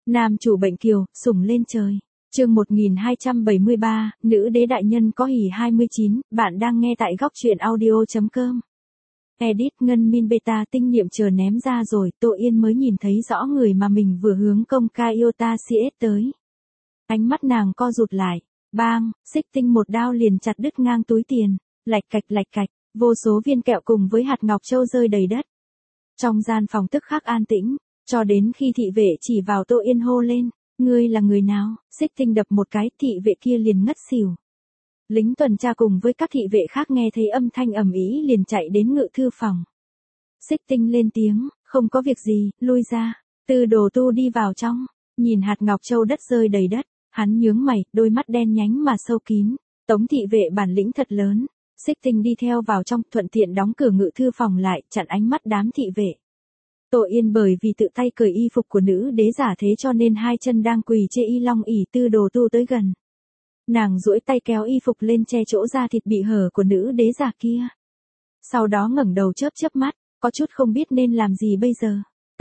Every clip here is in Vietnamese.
Nam chủ bệnh kiều, sủng lên trời. Chương 1273, nữ đế đại nhân có hỉ 29, bạn đang nghe tại góc truyện audio.com. Edit ngân min beta tinh niệm chờ ném ra rồi, Tô Yên mới nhìn thấy rõ người mà mình vừa hướng công ca Iota CS tới. Ánh mắt nàng co rụt lại, bang, xích tinh một đao liền chặt đứt ngang túi tiền, lạch cạch, vô số viên kẹo cùng với hạt ngọc châu rơi đầy đất. Trong gian phòng tức khắc an tĩnh, cho đến khi thị vệ chỉ vào Tô Yên hô lên, ngươi là người nào, xích tinh đập một cái, thị vệ kia liền ngất xỉu. Lính tuần tra cùng với các thị vệ khác nghe thấy âm thanh ầm ĩ liền chạy đến ngự thư phòng. Xích tinh lên tiếng, không có việc gì, lui ra. Tư Đồ Tu đi vào trong, nhìn hạt ngọc châu đất rơi đầy đất, hắn nhướng mày, đôi mắt đen nhánh mà sâu kín. Tống thị vệ bản lĩnh thật lớn. Xích tinh đi theo vào trong, thuận tiện đóng cửa ngự thư phòng lại, chặn ánh mắt đám thị vệ. Tô Yên bởi vì tự tay cởi y phục của nữ đế giả thế cho nên hai chân đang quỳ chê y long ỉ Tư Đồ Tu tới gần. Nàng duỗi tay kéo y phục lên che chỗ da thịt bị hở của nữ đế giả kia. Sau đó ngẩng đầu chớp mắt, có chút không biết nên làm gì bây giờ.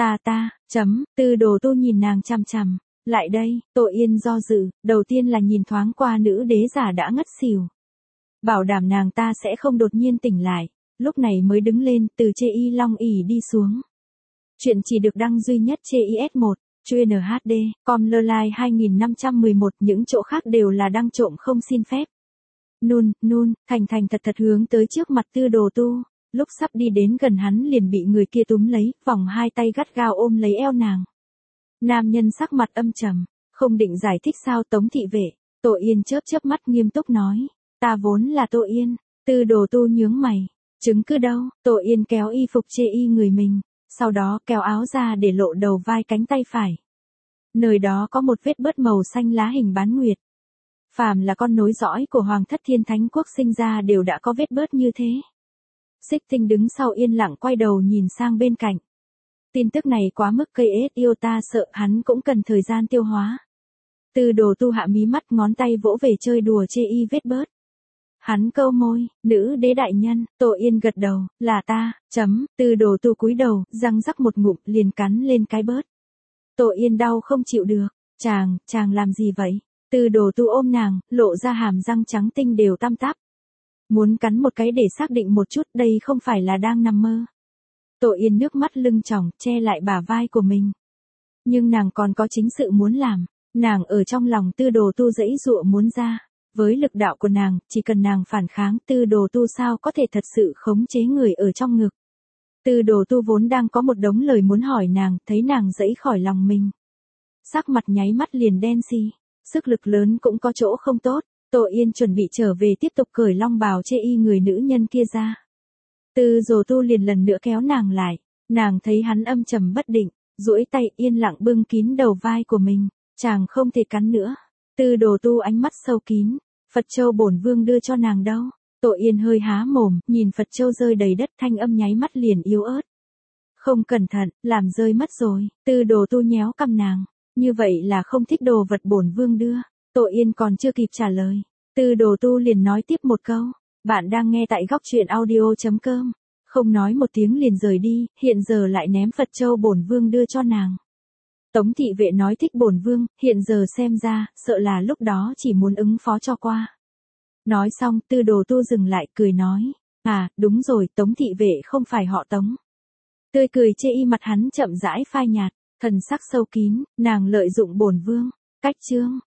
Tư Đồ Tu nhìn nàng chằm chằm. Lại đây, Tô Yên do dự, đầu tiên là nhìn thoáng qua nữ đế giả đã ngất xỉu. Bảo đảm nàng ta sẽ không đột nhiên tỉnh lại, lúc này mới đứng lên từ chê y long ỉ đi xuống. Chuyện chỉ được đăng duy nhất trên IS1, chuyên HD, com Lolai 2511, những chỗ khác đều là đăng trộm không xin phép. Nun, thành thật hướng tới trước mặt Tư Đồ Tu, lúc sắp đi đến gần hắn liền bị người kia túm lấy, vòng hai tay gắt gao ôm lấy eo nàng. Nam nhân sắc mặt âm trầm, không định giải thích sao. Tống thị vệ. Tô Yên chớp mắt nghiêm túc nói, ta vốn là Tô Yên. Tư Đồ Tu nhướng mày, chứng cứ đâu? Tô Yên kéo y phục chê y người mình, sau đó kéo áo ra để lộ đầu vai cánh tay phải. Nơi đó có một vết bớt màu xanh lá hình bán nguyệt. Phàm là con nối dõi của Hoàng thất Thiên Thánh Quốc sinh ra đều đã có vết bớt như thế. Xích tinh đứng sau yên lặng quay đầu nhìn sang bên cạnh. Tin tức này quá mức gây Iota sợ, hắn cũng cần thời gian tiêu hóa. Tư Đồ Tu hạ mí mắt, ngón tay vỗ về chơi đùa chê y vết bớt. Hắn câu môi, nữ đế đại nhân. Tô Yên gật đầu, là ta. Tư Đồ Tu cúi đầu, răng rắc một ngụm liền cắn lên cái bớt. Tô Yên đau không chịu được. Chàng làm gì vậy? Tư Đồ Tu ôm nàng, lộ ra hàm răng trắng tinh đều tăm tắp. Muốn cắn một cái để xác định một chút, đây không phải là đang nằm mơ. Tô Yên nước mắt lưng tròng, che lại bả vai của mình. Nhưng nàng còn có chính sự muốn làm. Nàng ở trong lòng Tư Đồ Tu giãy giụa muốn ra. Với lực đạo của nàng, chỉ cần nàng phản kháng, Tư Đồ Tu sao có thể thật sự khống chế người ở trong ngực. Tư Đồ Tu vốn đang có một đống lời muốn hỏi nàng, thấy nàng giãy khỏi lòng mình. Sắc mặt nháy mắt liền đen xì, sức lực lớn cũng có chỗ không tốt. Tô Yên chuẩn bị trở về tiếp tục cởi long bào chê y người nữ nhân kia ra. Tư Đồ Tu liền lần nữa kéo nàng lại, nàng thấy hắn âm trầm bất định, duỗi tay yên lặng bưng kín đầu vai của mình, chàng không thể cắn nữa. Tư Đồ Tu ánh mắt sâu kín, Phật châu bổn vương đưa cho nàng đâu? Tô Yên hơi há mồm, nhìn Phật châu rơi đầy đất, thanh âm nháy mắt liền yếu ớt. Không cẩn thận, làm rơi mất rồi. Tư Đồ Tu nhéo cằm nàng, như vậy là không thích đồ vật bổn vương đưa. Tô Yên còn chưa kịp trả lời, Tư Đồ Tu liền nói tiếp một câu, bạn đang nghe tại góc truyện audio.com. Không nói một tiếng liền rời đi, hiện giờ lại ném Phật châu bổn vương đưa cho nàng. Tống thị vệ nói thích bổn vương, hiện giờ xem ra, sợ là lúc đó chỉ muốn ứng phó cho qua. Nói xong, Tư Đồ Tu dừng lại, cười nói, đúng rồi, Tống thị vệ không phải họ Tống. Tươi cười chê y mặt hắn chậm rãi phai nhạt, thần sắc sâu kín, nàng lợi dụng bổn vương. Cách chương